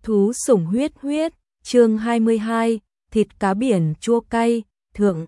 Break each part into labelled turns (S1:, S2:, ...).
S1: Thú sủng huyết huyết, chương 22, thịt cá biển chua cay, thượng.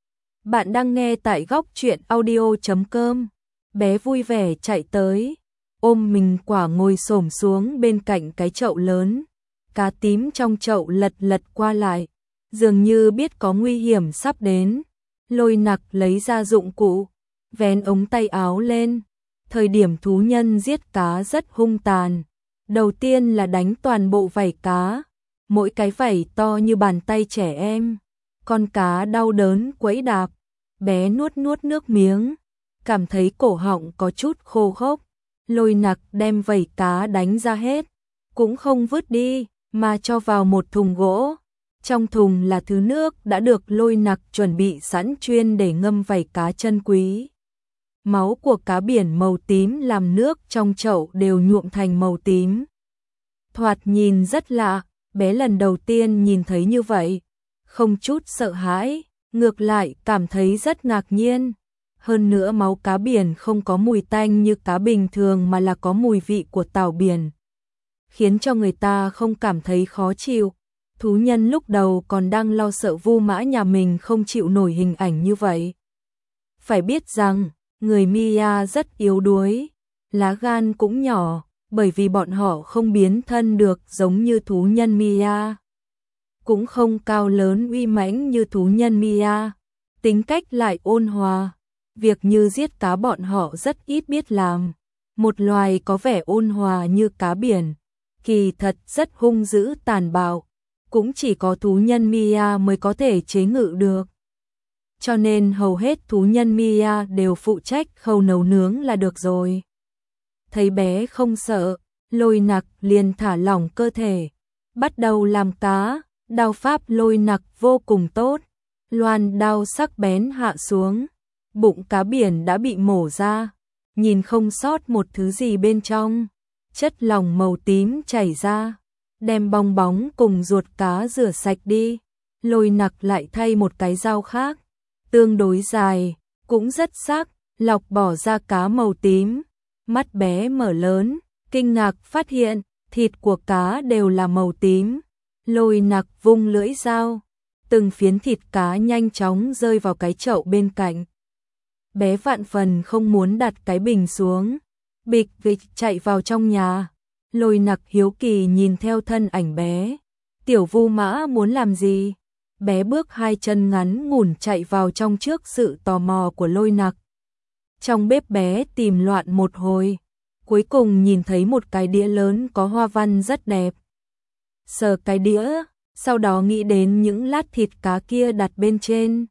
S1: Bạn đang nghe tại góc truyện audio.com. Bé vui vẻ chạy tới, ôm mình quả ngồi xổm xuống bên cạnh cái chậu lớn. Cá tím trong chậu lật lật qua lại, dường như biết có nguy hiểm sắp đến. Lôi Nặc lấy ra dụng cụ, vén ống tay áo lên. Thời điểm thú nhân giết cá rất hung tàn. Đầu tiên là đánh toàn bộ vảy cá, mỗi cái vảy to như bàn tay trẻ em. Con cá đau đớn quẫy đạp, bé nuốt nuốt nước miếng, cảm thấy cổ họng có chút khô khốc. Lôi Nặc đem vảy cá đánh ra hết, cũng không vứt đi, mà cho vào một thùng gỗ. Trong thùng là thứ nước đã được Lôi Nặc chuẩn bị sẵn chuyên để ngâm vảy cá chân quý. Máu của cá biển màu tím làm nước trong chậu đều nhuộm thành màu tím. Thoạt nhìn rất lạ, bé lần đầu tiên nhìn thấy như vậy, không chút sợ hãi, ngược lại cảm thấy rất ngạc nhiên. Hơn nữa máu cá biển không có mùi tanh như cá bình thường mà là có mùi vị của tảo biển, khiến cho người ta không cảm thấy khó chịu. Thú nhân lúc đầu còn đang lo sợ Vu Mã nhà mình không chịu nổi hình ảnh như vậy. Phải biết rằng, người Mia rất yếu đuối, lá gan cũng nhỏ, bởi vì bọn họ không biến thân được giống như thú nhân Mia. Cũng không cao lớn uy mãnh như thú nhân Mia, tính cách lại ôn hòa. Việc như giết cá bọn họ rất ít biết làm. Một loài có vẻ ôn hòa như cá biển, kỳ thật rất hung dữ tàn bạo, cũng chỉ có thú nhân Mia mới có thể chế ngự được. Cho nên hầu hết thú nhân Mia đều phụ trách khâu nấu nướng là được rồi. Thấy bé không sợ, Lôi Nặc liền thả lỏng cơ thể, bắt đầu làm cá. Đao pháp Lôi Nặc vô cùng tốt, loan đao sắc bén hạ xuống, bụng cá biển đã bị mổ ra, nhìn không sót một thứ gì bên trong. Chất lỏng màu tím chảy ra, đem bong bóng cùng ruột cá rửa sạch đi. Lôi Nặc lại thay một cái dao khác, tương đối dài, cũng rất sắc, lọc bỏ ra cá màu tím. Mắt bé mở lớn, kinh ngạc phát hiện thịt của cá đều là màu tím. Lôi Nặc vung lưỡi dao, từng phiến thịt cá nhanh chóng rơi vào cái chậu bên cạnh. Bé vạn phần không muốn đặt cái bình xuống, bịch vịch chạy vào trong nhà. Lôi Nặc hiếu kỳ nhìn theo thân ảnh bé. Tiểu Vu Mã muốn làm gì? Bé bước hai chân ngắn ngủn chạy vào trong trước sự tò mò của Lôi Nặc. Trong bếp bé tìm loạn một hồi, cuối cùng nhìn thấy một cái đĩa lớn có hoa văn rất đẹp. Sờ cái đĩa, sau đó nghĩ đến những lát thịt cá kia đặt bên trên.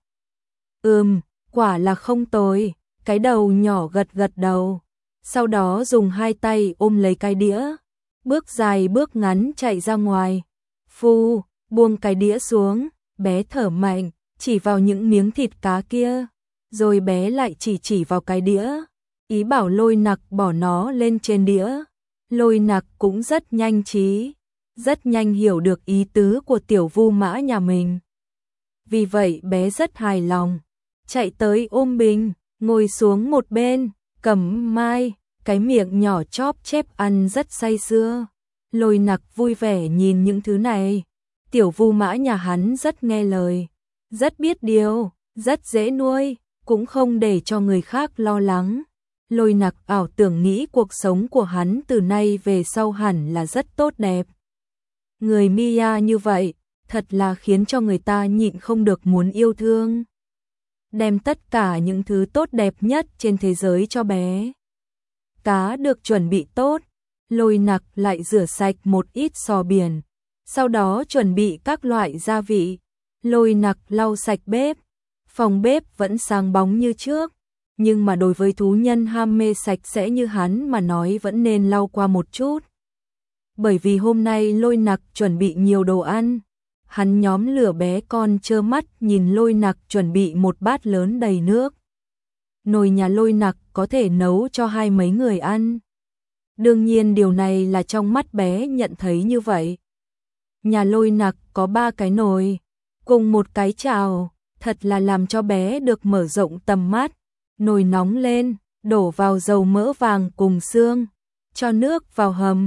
S1: Quả là không tồi, cái đầu nhỏ gật gật đầu. Sau đó dùng hai tay ôm lấy cái đĩa, bước dài bước ngắn chạy ra ngoài. Phu, buông cái đĩa xuống, bé thở mạnh, chỉ vào những miếng thịt cá kia. Rồi bé lại chỉ vào cái đĩa, ý bảo Lôi Nặc bỏ nó lên trên đĩa. Lôi Nặc cũng rất nhanh trí, rất nhanh hiểu được ý tứ của tiểu Vu Mã nhà mình. Vì vậy bé rất hài lòng, chạy tới ôm bình, ngồi xuống một bên, cầm mai, cái miệng nhỏ chóp chép ăn rất say sưa. Lôi Nặc vui vẻ nhìn những thứ này. Tiểu Vu Mã nhà hắn rất nghe lời, rất biết điều, rất dễ nuôi, cũng không để cho người khác lo lắng. Lôi Nặc ảo tưởng nghĩ cuộc sống của hắn từ nay về sau hẳn là rất tốt đẹp. Người Mia như vậy, thật là khiến cho người ta nhịn không được muốn yêu thương. Đem tất cả những thứ tốt đẹp nhất trên thế giới cho bé. Cá được chuẩn bị tốt, Lôi Nặc lại rửa sạch một ít sò biển, sau đó chuẩn bị các loại gia vị. Lôi Nặc lau sạch bếp, phòng bếp vẫn sáng bóng như trước, nhưng mà đối với thú nhân ham mê sạch sẽ như hắn mà nói vẫn nên lau qua một chút. Bởi vì hôm nay Lôi Nặc chuẩn bị nhiều đồ ăn, hắn nhóm lửa bé con trơ mắt nhìn Lôi Nặc chuẩn bị một bát lớn đầy nước. Nồi nhà Lôi Nặc có thể nấu cho hai mấy người ăn. Đương nhiên điều này là trong mắt bé nhận thấy như vậy. Nhà Lôi Nặc có 3 cái nồi, cùng một cái chảo, thật là làm cho bé được mở rộng tầm mắt. Nồi nóng lên, đổ vào dầu mỡ vàng cùng xương, cho nước vào hầm,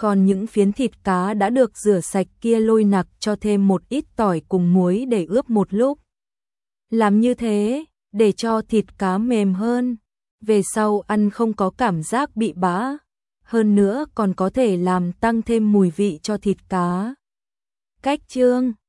S1: Còn những phiến thịt cá đã được rửa sạch kia lôi nặc cho thêm một ít tỏi cùng muối để ướp một lúc. Làm như thế, để cho thịt cá mềm hơn, về sau ăn không có cảm giác bị bã, hơn nữa còn có thể làm tăng thêm mùi vị cho thịt cá. Cách chưng